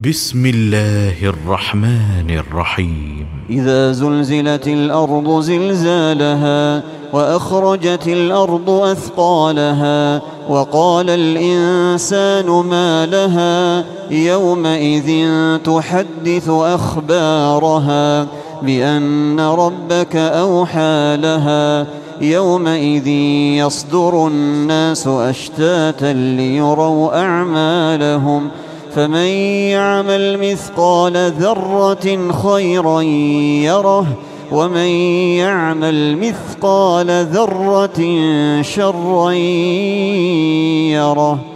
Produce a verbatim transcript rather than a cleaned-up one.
بسم الله الرحمن الرحيم. إذا زلزلت الأرض زلزالها وأخرجت الأرض أثقالها وقال الإنسان ما لها يومئذ تحدث أخبارها بأن ربك أوحى لها يومئذ يصدر الناس أشتاتا ليروا أعمالهم فمن يعمل مثقال ذرة خيرا يره ومن يعمل مثقال ذرة شرا يره.